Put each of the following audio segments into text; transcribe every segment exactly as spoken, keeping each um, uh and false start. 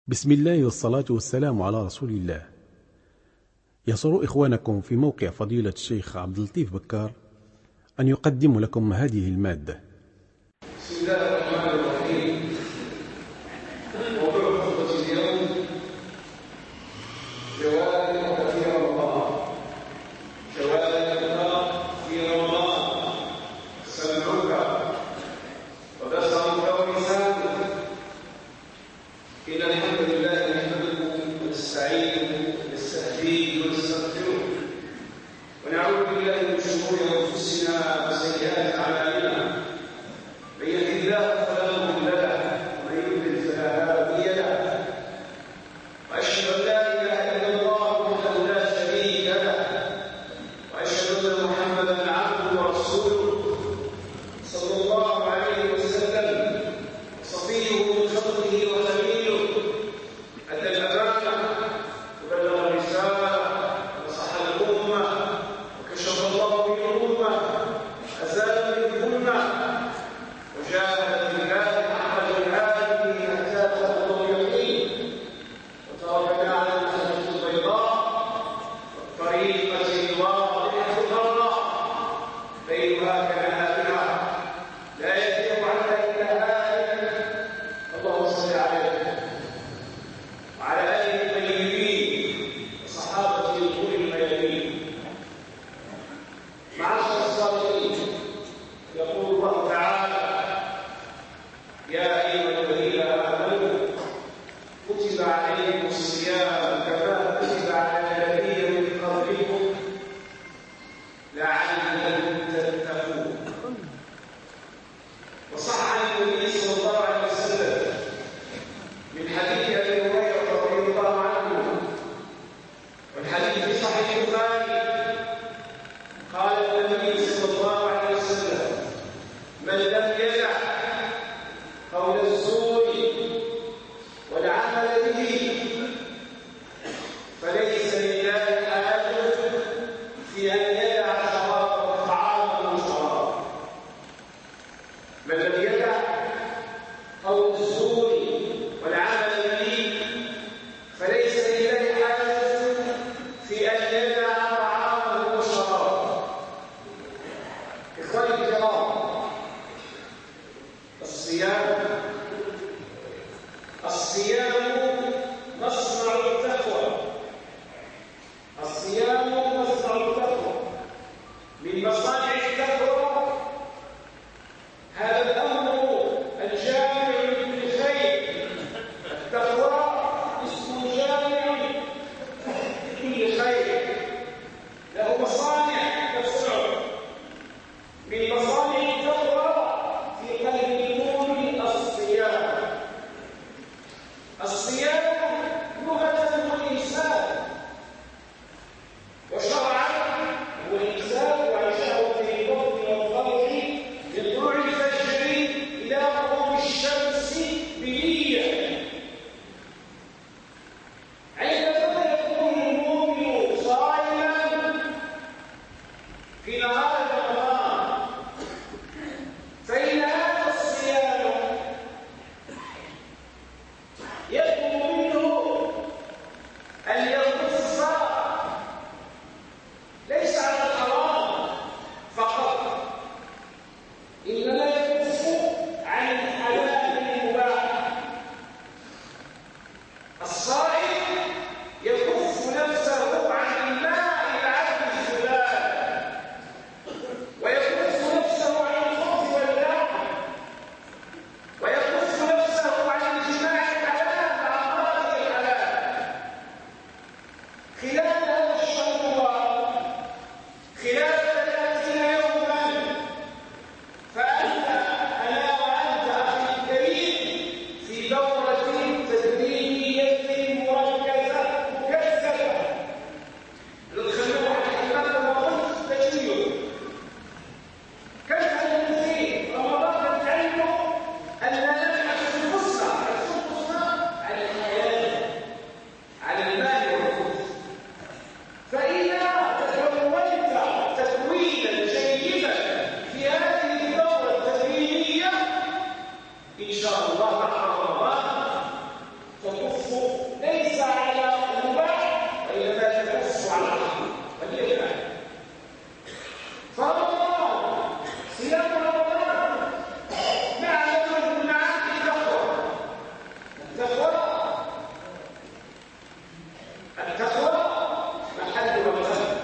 بسم الله والصلاة والسلام على رسول الله. يسر إخوانكم في موقع فضيلة الشيخ عبد اللطيف بكار أن يقدم لكم هذه المادة. بسم الله الرحمن الرحيم. موضوع خطبة اليوم جوائز في رمضان. جوائز في رمضان سمعوك وبصرك ولسانك. إن الحمد لله نحمده ونستعينه ونستهديه ونستغفره ونعوذ بالله من شرور أنفسنا وسيئات أعمالنا. من يهده الله فلا مضل له ومن يضلل فلا هادي له. وأشهد أن لا إله إلا الله وحده لا شريك له وأشهد أن محمدا عبده ورسوله صلى الله عليه وسلم صفيه من خلقه وخليله. أدى الأمانة وبلغ الرسالة ونصح الأمة وكشف الله به الأمة أزال به الظلمة وجاهد في الله حق جهاده حتى أتاه اليقين وتركنا على المحجة البيضاء والطريقة الواضحة الغراء ليلها كنهارها لا يزيغ عنها إلا هالك. اللهم صل عليه وعلى آله الطيبين وصحابته الغر الميامين. معاشر الصالحين، يقول الله تعالى: يا أيها الذين آمنوا كتب عليكم الصيام كما كتب على الذين من قبلكم لعلكم تتقون. وصح عن النبي صلى الله عليه وسلم من حديث أبي هريرة رضي الله عنه، والحديث في صحيح البخاري، قال النبي صلى الله عليه وسلم: من لم يدع قول الزور والعمل به فليس لله حاجة في أن يدع شرابه طعامه وشرابه. من لم يدع قول الزور والعمل به فليس لله حاجة في أن يدع طعامه وشرابه. إخواني الكرام، الصيام الصيام مصنع التقوى. الصيام مصنع التقوى. من مصانع التقوى هذا الأمر الجامع لكل خير. التقوى اسم جامع لكل خير، له مصانع تفسعه. من مصانع التقوى في قلب المؤمن الصيام. الصيام لغة هو الإمساك، وشرعا هو الإمساك عن شهوة البطن والفرج لطلوع الفجر إلى غروب الشمس بنية. عندما يكون المؤمن صائما في نهار رمضان فإن هذا الصيام يطلب منه أن يقص ليس على الحرام فقط، إنما يقص عن الحلال المباح. الصائم يكف نفسه عن الماء العذب الزلال، ويكف نفسه عن الخبز واللحم، ويكف نفسه عن الجماع الحلال مع مرض الحلال. خلال هذا الشهر خلال ثلاثين يوما فأنت أنا وأنت أخي الكريم في دورة تدريبية ليس على المباح وإنما تقص على الحرام ودي الآية. فرمضان صيام رمضان معلومة مع التقوى. التقوى التقوى محل رمضان.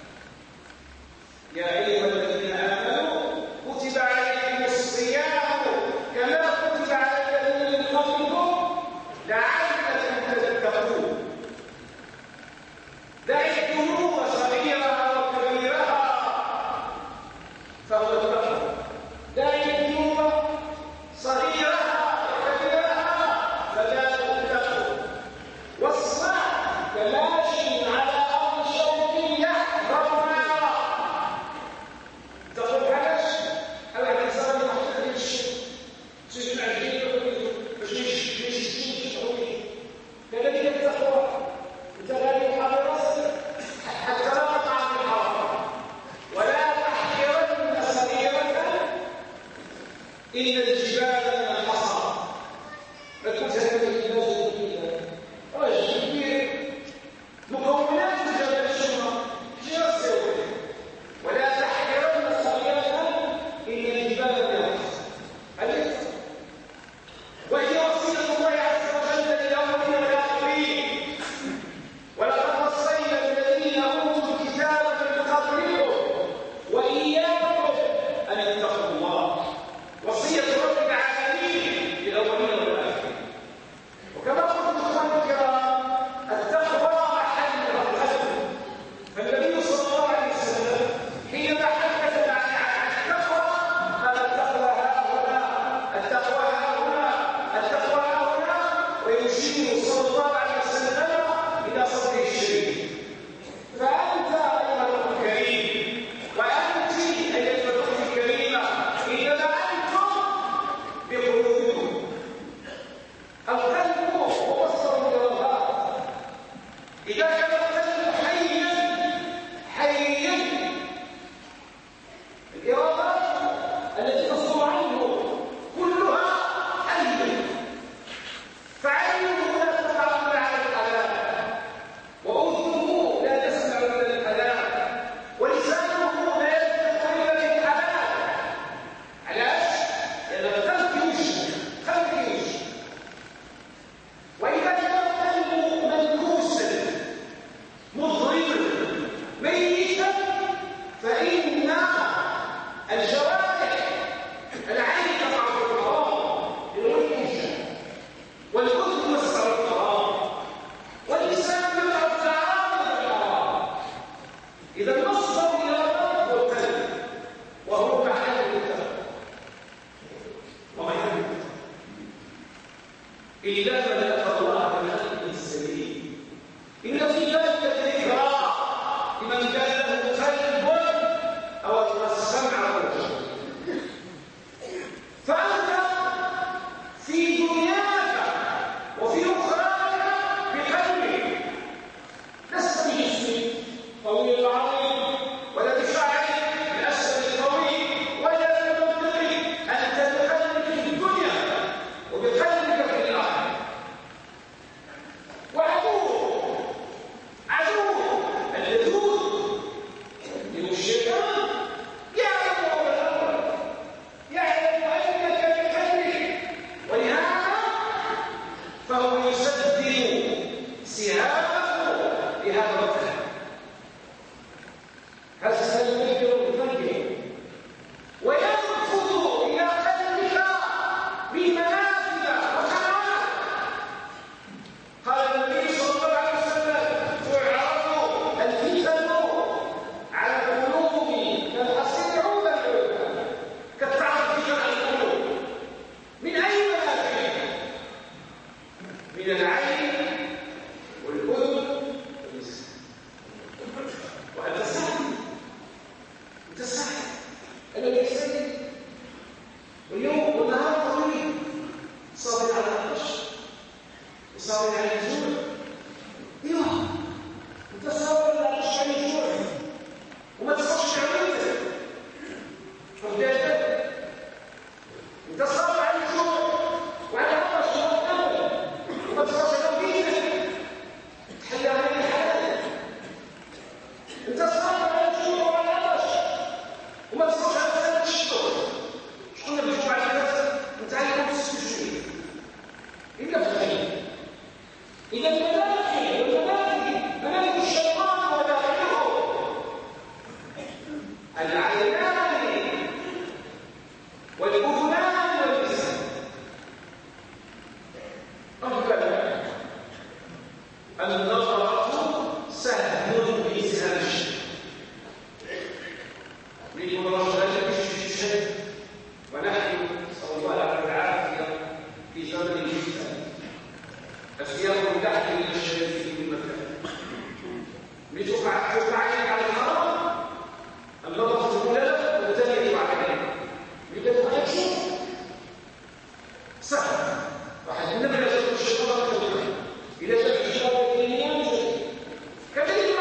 يا أيها الذين آمنوا كتب عليكم الصيام كما كتب على الذين من قبلكم لعلكم تتقون. دع الذنوب صغيرها وكبيرها فهو التقوى. دع الذنوب صغيرها وكبيرها فذلك التقوى. والصلاة كماشي على أرض شوكية رمى تقول علاش على الانسان محتاج للشيء سجن عجيب باش يشتي كذلك التقوى. انت غادي تحضر راسك حتى لا تقع في الحرام ولا تحقرن صغيرة ان الجبال من الحصى. ما تكونش هكذا الناس راجل كبير مكونات الجبل الشمال شي راسي ولا تحقرن صغيرة إن الجبال من الحصى. هذه وهي وصية الله عز وجل للأولين والآخرين. ولقد وصينا الذين أوتوا الكتاب من قبلكم وإياكم أن اتقوا الله. وصية رب العالمين للأولين والآخرين. وكما قلت إخواني الكرام التقوى محل القلب. فالنبي صلى الله عليه وسلم حينما حدث عن التقوى قال التقوى هؤلاء التقوى هؤلاء التقوى هؤلاء ويشير صلى الله عليه وسلم إلى صدره الشريف. فأنت أيها الأخ الكريم وأنت أيتها الأخت الكريمة إنما أنتم بقلوبكم. القلب هو مصدر الإرادات. إذا كان القلب حيا حيا الإرادات التي تصدر عنه كلها حية. فعينه لا تتعامل على الحلال وأذنه لا تسمع إلى الحلال ولسانه لا يفتح إلا بالحلال. علاش؟ لأن القلب يوجد قلب يوجد. وإذا كان القلب منكوسا مضربا ميتا فإن الجوارح العين تقع في الحرام بالوجه والأذن مسعى الحرام واللسان يقع التعامل بالحرام. إذا مصدر الإرادات هو القلب وهو محل التقوى ومحل التقوى إلا من أتى الله بقلب سليم. إن في ذلك ذكرى لمن كان له قلب أو السمع والبصر. فأنت في دنياك وفي أخراك بقلبك لست بجسمك طويل العريض ولا بشعرك الأسد الطويل ولا بمنطقك. أنت بقلبك في الدنيا وبقلبك في الآخرة. وعدوه عدوه اللذوذ من الشيطان يعلم أول الأمر يعلم أنك بقلبك ولهذا فهو يسدد سهامه بهذا القلب. هذا سيذكر بقلبه وينفذ إلى قلبك بمنافذ وقنوات. قال النبي صلى الله عليه وسلم تعرض الفتن على القلوب كالحصير عودا كالتعرض على القلوب. من أي منافذ؟ من العين والأذن واللسان. وأنت سهل أنت سهل أنا بيحسن واليوم والنهار طويل صابر على العطش وصابر على الجوع. ايوه انت صابر على الشيء الجوع وما تصابش عملتك فبدأت انت صابر على الجوع وعلى العطش وما تصابش عملتك إذا المناخي والمناخي مناخي الشيطان وداخله العينان والأذنان واللسان. أولا النظرة سهم بسهمش لمرجلة الشيء، ونحن نسأل الله العافية في زمن الفتن أسياق تحت من الشيء في كل مكان. لتقع عينك على الحرام النظرة الأولى والثانية على لذلك ما تشوف سهل واحد النبي لا يشوف الشيطان إذا شاف الشيطان الدنيا كذلك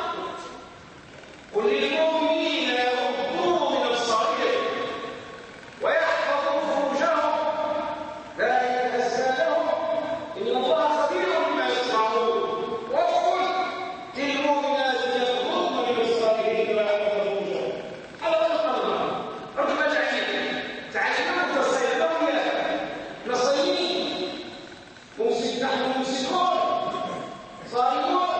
قل للمؤمنين يغضوا من أبصارهم ويحفظوا فروجهم ذلك أزكى لهم إن الله خبير بما يصنعون. وقل للمؤمنات يغضضن من أبصارهن ويحفظن فروجهم. على الله رجل العين تعلموا تصيدوا يا نصيرين ممسك نحن ممسكون صائمون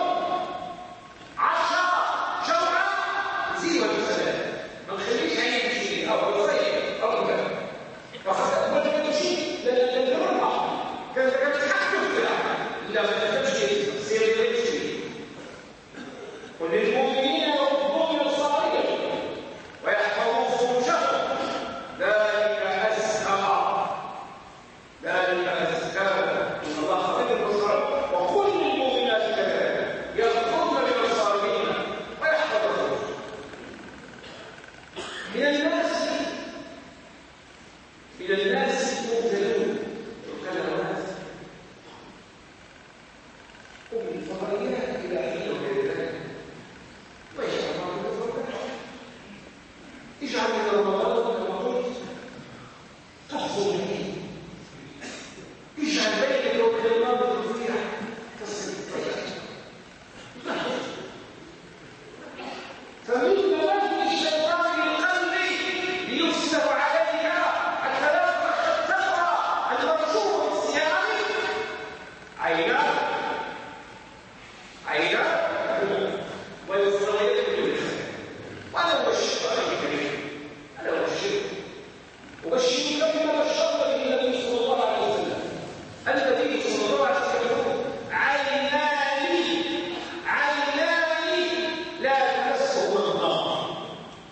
عشرة جمعة زي والسلام ما نخليش عينك تشيل أو تصيد أو كذا فخذت بدك تشيل لأن الربح كان تحكم فيها إلا ما تمشي سير تمشي. وللمؤمنين يغضوا من أبصارهم ويحفظوا فروجهم ذلك أزكى ذلك أزكى إن الله خبير بالبصر. وكل المؤمنات كذلك يغضضن من أبصارهن ويحفظن فروجهن. من الناس من الناس مبتلون القنوات ومن الفضائيات إلى حين غير ذلك ويجعل الله بالفضائيات. اجعل من رمضان كما قلت تحصل به، اجعل بينك وبين الله بالرفيع تصل الطريق. فمن منافذ الشيطان للقلب ليفسد عليك حتى لا تخطئ المرجو بالصيام عيناه عيناه ويصلي باللسان. وأنا أبشر الكريم أنا أبشر أبشرك بما بشرت به النبي صلى الله عليه وسلم. النبي صلى الله عليه وسلم يقول عينان عينان لا تمسهما النار.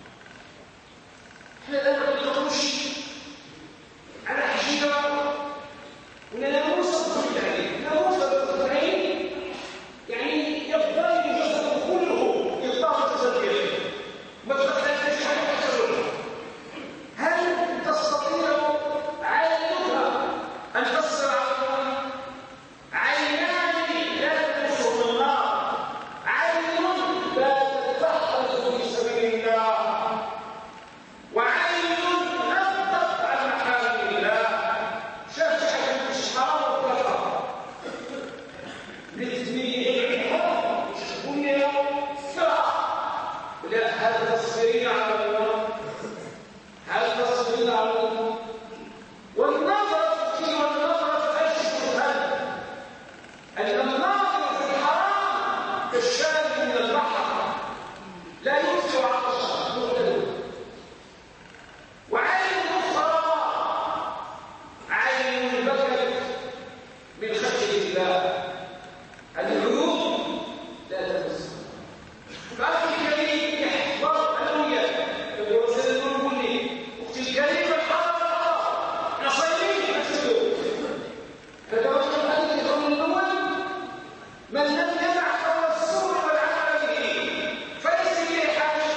احنا الآن ما نقولش على حجيرة ولا ناموس تطلق عليه. ناموس تطلق عليه يعني يفضل جسده كله يطلق جسده ما تخليش حاجة تحصل. هل تستطيع عينك أن تصل على عينان لا تمسهما النار، عين لا تتحرز في سبيل الله، وعين لم تقطع محارم الله. شاف حاجة مش حرام وكفر لتدمير الحرام الدنيا سرعة. لا هل تصبرين على الله؟ هل تصبرين على الله؟ والنظرة في والنظرة أشهر أن الناظر في الحرام كالشارب من البحر لا يطفئ عطشا مغتدل. وعين أخرى عين بكت من خشية الله. العيون لا تمس. فأخي الكريم يحفظ أنوية يوصل النور كله. أختي الكريمة الحرام نصيرين أكسدوا فتوجه أن يكون الأول من لم يدع قول السوء والعمل به فليس به حاجة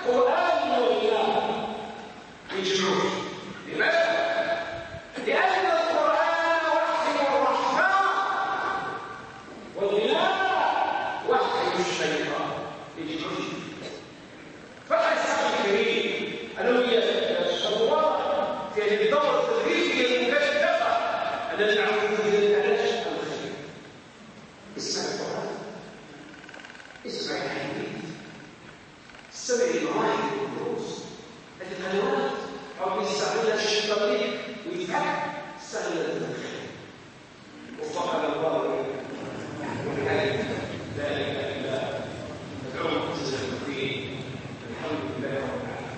القرآن والغناء يجمعون. لماذا؟ لأن القرآن وحي الرحمن والغناء وحي الشيطان يجمعون. فالإسلام الكريم الذي يشهر في هذه الدورة التدريسية المكثفة التي نعرف فيها العلاج الخير. اسمع القرآن، اسمع الحديث، استمع لمواعظ الدروس القنوات أو يستعملها الشيطان ويفهم استعملها الخير. وفقنا الله وبحيث لا إله إلا ندعو المتزكين. الحمد لله رب العالمين.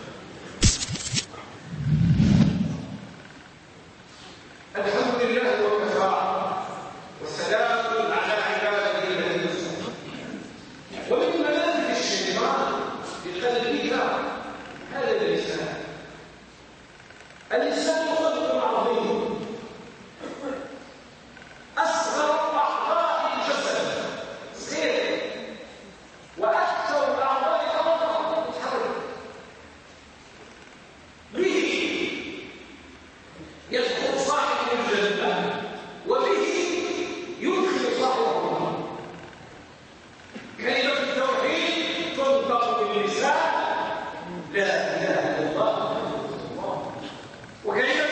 الحمد لله وكفى والسلام على عباده الذين اصطفى. ومن منازل الشيطان بقلبك هذا اللسان. اللسان خلق عظيم، اصغر اعضاء الجسد صغير واكثر الاعضاء خلقا متحرك. به يدخل صاحب الجنة وبه يدخل صاحب النار. كلمة التوحيد تنطق باللسان لا إله إلا الله، وكلمة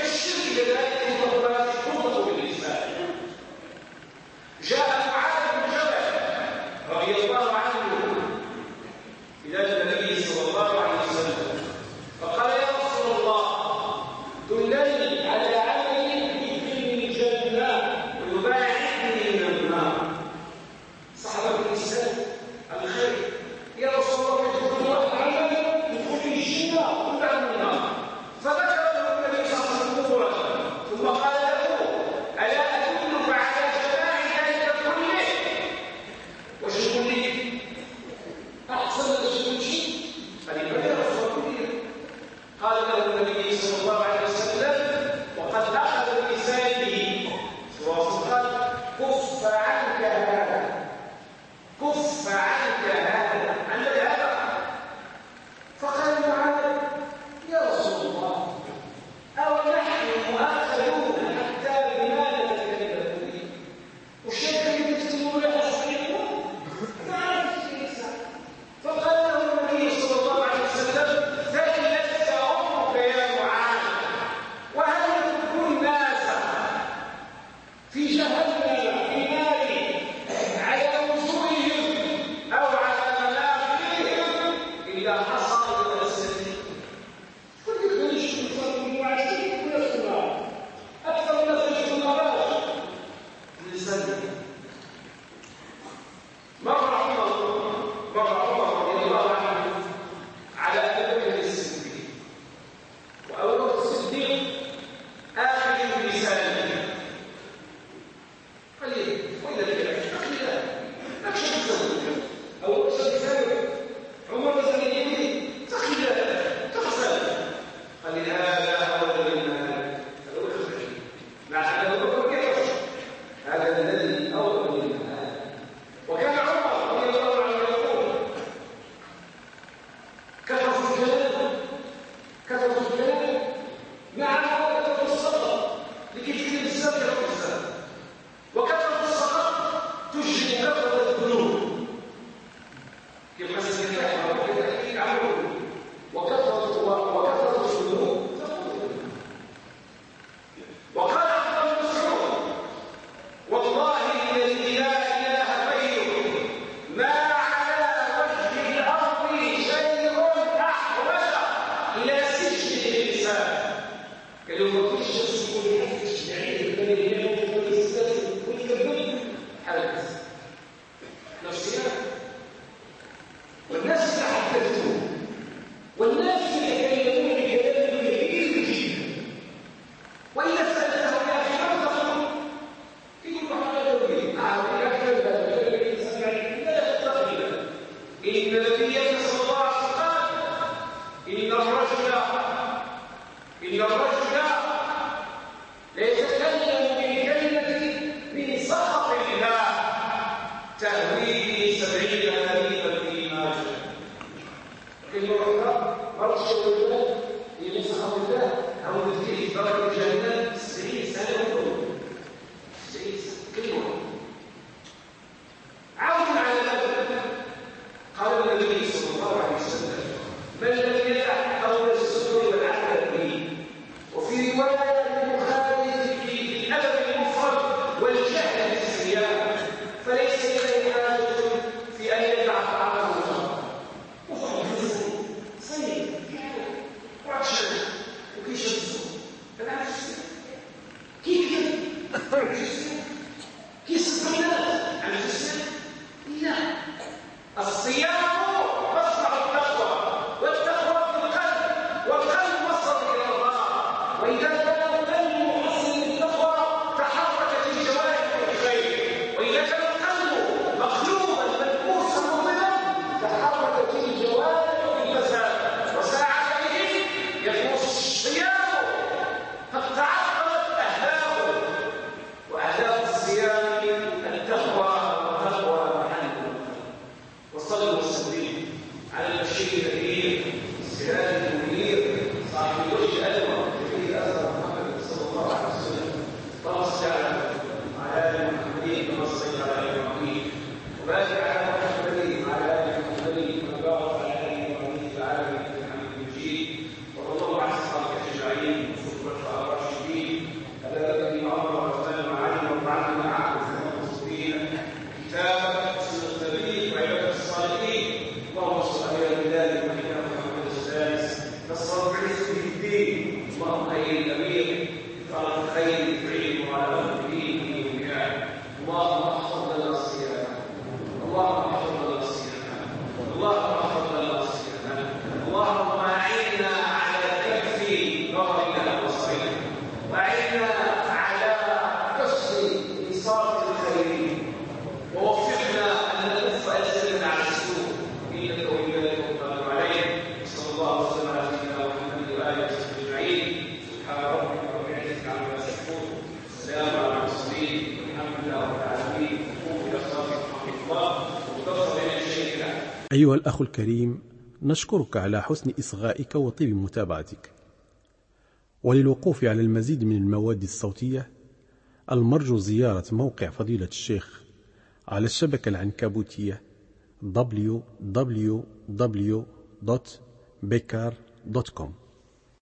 الصغيرة مرض الشوكولات اللي لسه خاطر ده أو تدخل في درجة الجنة تسعين سنة وكله تسعين سنة كلمة عود على ذلك. قال النبي صلى الله عليه وسلم من لم يدع قول الزور والعمل به. وفي رواية البخاري في الأدب المفرد والجهل بالصيام فليس إليه حاجة في أن يدع طعامه وخذ صيد وعشان وكيش الزور فلا كيف كيف الصيام عن الجسد لا. الصيام مصدر التقوى والتقوى في القلب والقلب مصدر الى الله. واذا كان القلب محسن بالتقوى تحركت الجوارح بالخير، واذا كان القلب مقلوبا منكوسا مظلما تحركت الجوارح بالفساد. وساعتئذ يفوز الصيام قد تعطلت اهدافه. واهداف الصيام التقوى والتقوى محله. وصلوا وسلموا على البشير الكريم السراج المنير صاحب الوجه الانور الذي ارسل محمد صلى الله عليه وسلم. طرس على ال محمد كما صليت على ابراهيم وبارك على محمد وعلى ال محمد وبارك على ال ابراهيم في العالمين انك حميد مجيد. وصلى الله على اصحابه اجمعين وصحبه الراشدين الذين امر وسلم عليهم وعلمنا معهم في المسلمين كتابا وسنه النبي وعباده الصالحين. اللهم صل على بلاد مكه محمد السادس نصر بعز به الدين. اللهم ايد الامير فرج الخير بعيد وعلى المؤمنين والمؤمنات. اللهم احفظ لنا صيامنا، اللهم احفظ لنا صيامنا، اللهم احفظ لنا صيامنا. اللهم اعنا على كف نظرنا وصينا، واعنا على كسر انصاف الخير، ووفقنا ان نكف السنه على السوء انك ولي القادر عليه. صلى الله وسلم على سيدنا محمد واله وصحبه اجمعين. سبحان ربك رب العزه عما يصفون، السلام على المرسلين والحمد لله رب العالمين. قوموا الى صلاتكم رحمه الله وتصل الى الشيخ. أيها الأخ الكريم، نشكرك على حسن إصغائك وطيب متابعتك. وللوقوف على المزيد من المواد الصوتية المرجو زيارة موقع فضيلة الشيخ على الشبكة العنكبوتية دبليو دبليو دبليو دوت بيكار دوت كوم.